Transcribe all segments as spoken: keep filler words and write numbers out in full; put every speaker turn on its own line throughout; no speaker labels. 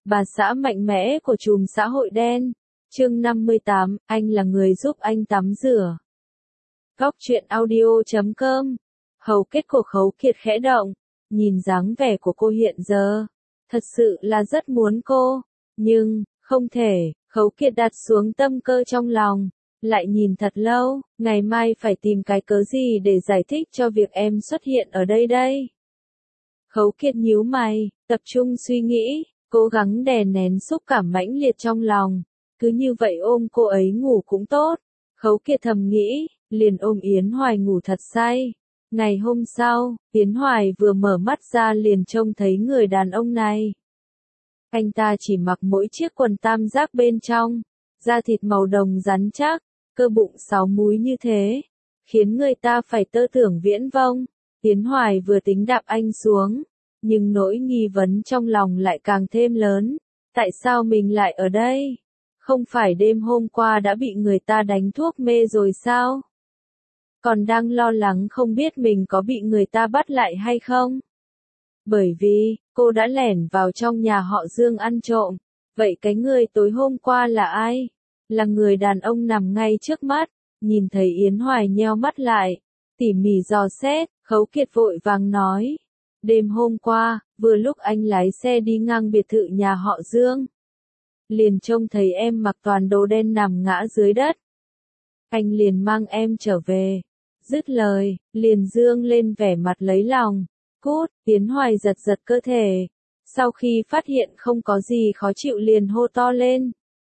Bà xã mạnh mẽ của chùm xã hội đen. Chương năm mươi tám, anh là người giúp anh tắm rửa. Góc truyện audio chấm com. Hầu kết của Khấu Kiệt khẽ động, nhìn dáng vẻ của cô hiện giờ, thật sự là rất muốn cô, nhưng không thể. Khấu Kiệt đặt xuống tâm cơ trong lòng, lại nhìn thật lâu, ngày mai phải tìm cái cớ gì để giải thích cho việc em xuất hiện ở đây đây. Khấu Kiệt nhíu mày, tập trung suy nghĩ, cố gắng đè nén xúc cảm mãnh liệt trong lòng, cứ như vậy ôm cô ấy ngủ cũng tốt. Khấu Kiệt thầm nghĩ, liền ôm Yến Hoài ngủ thật say. Ngày hôm sau, Yến Hoài vừa mở mắt ra liền trông thấy người đàn ông này. Anh ta chỉ mặc mỗi chiếc quần tam giác bên trong, da thịt màu đồng rắn chắc, cơ bụng sáu múi như thế, khiến người ta phải tơ tưởng viễn vông. Yến Hoài vừa tính đạp anh xuống, nhưng nỗi nghi vấn trong lòng lại càng thêm lớn. Tại sao mình lại ở đây? Không phải đêm hôm qua đã bị người ta đánh thuốc mê rồi sao? Còn đang lo lắng không biết mình có bị người ta bắt lại hay không? Bởi vì, cô đã lẻn vào trong nhà họ Dương ăn trộm. Vậy cái người tối hôm qua là ai? Là người đàn ông nằm ngay trước mắt. Nhìn thấy Yến Hoài nheo mắt lại, tỉ mỉ dò xét, Khấu Kiệt vội vàng nói. Đêm hôm qua, vừa lúc anh lái xe đi ngang biệt thự nhà họ Dương, liền trông thấy em mặc toàn đồ đen nằm ngã dưới đất. Anh liền mang em trở về. Dứt lời, liền dương lên vẻ mặt lấy lòng. Cút. Yến Hoài giật giật cơ thể. Sau khi phát hiện không có gì khó chịu liền hô to lên.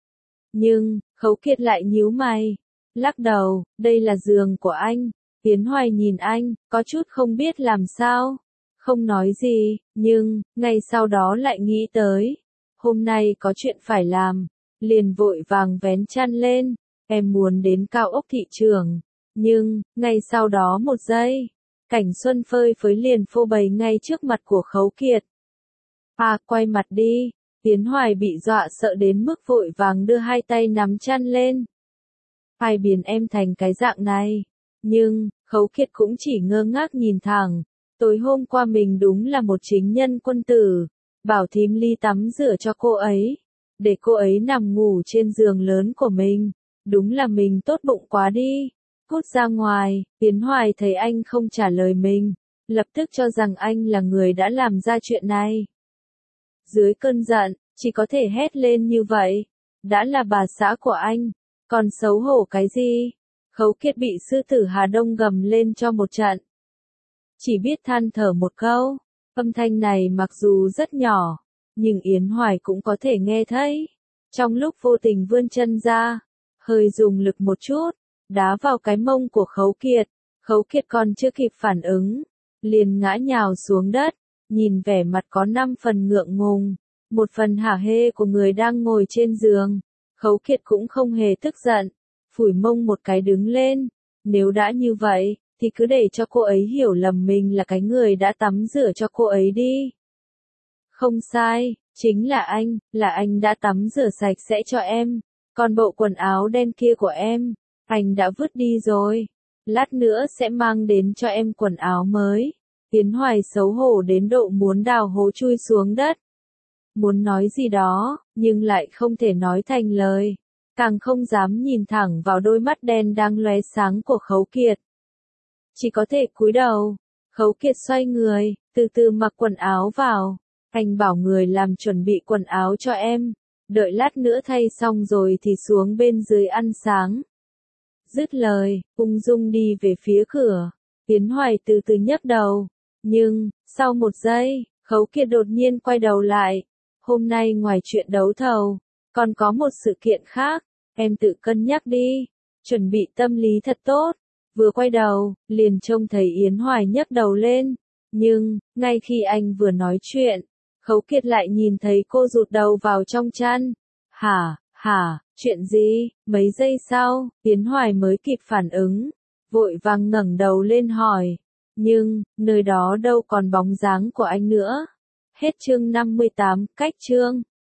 Nhưng, Khấu Kiệt lại nhíu mày, lắc đầu, đây là giường của anh. Yến Hoài nhìn anh, có chút không biết làm sao. Không nói gì, nhưng, ngay sau đó lại nghĩ tới. Hôm nay có chuyện phải làm. Liền vội vàng vén chăn lên. Em muốn đến cao ốc thị trường. Nhưng, ngay sau đó một giây, cảnh xuân phơi phới liền phô bày ngay trước mặt của Khấu Kiệt. À, quay mặt đi. Yến Hoài bị dọa sợ đến mức vội vàng đưa hai tay nắm chăn lên. Ai biến em thành cái dạng này? Nhưng, Khấu Kiệt cũng chỉ ngơ ngác nhìn thẳng. Tối hôm qua mình đúng là một chính nhân quân tử. Bảo thím Ly tắm rửa cho cô ấy, để cô ấy nằm ngủ trên giường lớn của mình. Đúng là mình tốt bụng quá đi. Cút ra ngoài. Yến Hoài thấy anh không trả lời mình, lập tức cho rằng anh là người đã làm ra chuyện này. Dưới cơn giận, chỉ có thể hét lên như vậy. Đã là bà xã của anh, còn xấu hổ cái gì? Khấu Kiệt bị sư tử Hà Đông gầm lên cho một trận. Chỉ biết than thở một câu. Âm thanh này mặc dù rất nhỏ, nhưng Yến Hoài cũng có thể nghe thấy. Trong lúc vô tình vươn chân ra, hơi dùng lực một chút, đá vào cái mông của Khấu Kiệt. Khấu Kiệt còn chưa kịp phản ứng, liền ngã nhào xuống đất, nhìn vẻ mặt có năm phần ngượng ngùng, một phần hả hê của người đang ngồi trên giường. Khấu Kiệt cũng không hề tức giận, phủi mông một cái đứng lên. Nếu đã như vậy, thì cứ để cho cô ấy hiểu lầm mình là cái người đã tắm rửa cho cô ấy đi. Không sai, chính là anh, là anh đã tắm rửa sạch sẽ cho em. Còn bộ quần áo đen kia của em, anh đã vứt đi rồi. Lát nữa sẽ mang đến cho em quần áo mới. Yến Hoài xấu hổ đến độ muốn đào hố chui xuống đất. Muốn nói gì đó, nhưng lại không thể nói thành lời. Càng không dám nhìn thẳng vào đôi mắt đen đang lóe sáng của Khấu Kiệt. Chỉ có thể cúi đầu. Khấu Kiệt xoay người, từ từ mặc quần áo vào. Anh bảo người làm chuẩn bị quần áo cho em. Đợi lát nữa thay xong rồi thì xuống bên dưới ăn sáng. Dứt lời, ung dung đi về phía cửa. Yến Hoài từ từ nhấc đầu. Nhưng, sau một giây, Khấu Kiệt đột nhiên quay đầu lại. Hôm nay ngoài chuyện đấu thầu, còn có một sự kiện khác. Em tự cân nhắc đi. Chuẩn bị tâm lý thật tốt. Vừa quay đầu, liền trông thấy Yến Hoài nhấc đầu lên. Nhưng, ngay khi anh vừa nói chuyện, Khấu Kiệt lại nhìn thấy cô rụt đầu vào trong chăn. Hả, hả, chuyện gì? Mấy giây sau, Yến Hoài mới kịp phản ứng, vội vàng ngẩng đầu lên hỏi. Nhưng, nơi đó đâu còn bóng dáng của anh nữa. Hết chương năm mươi tám, cách chương.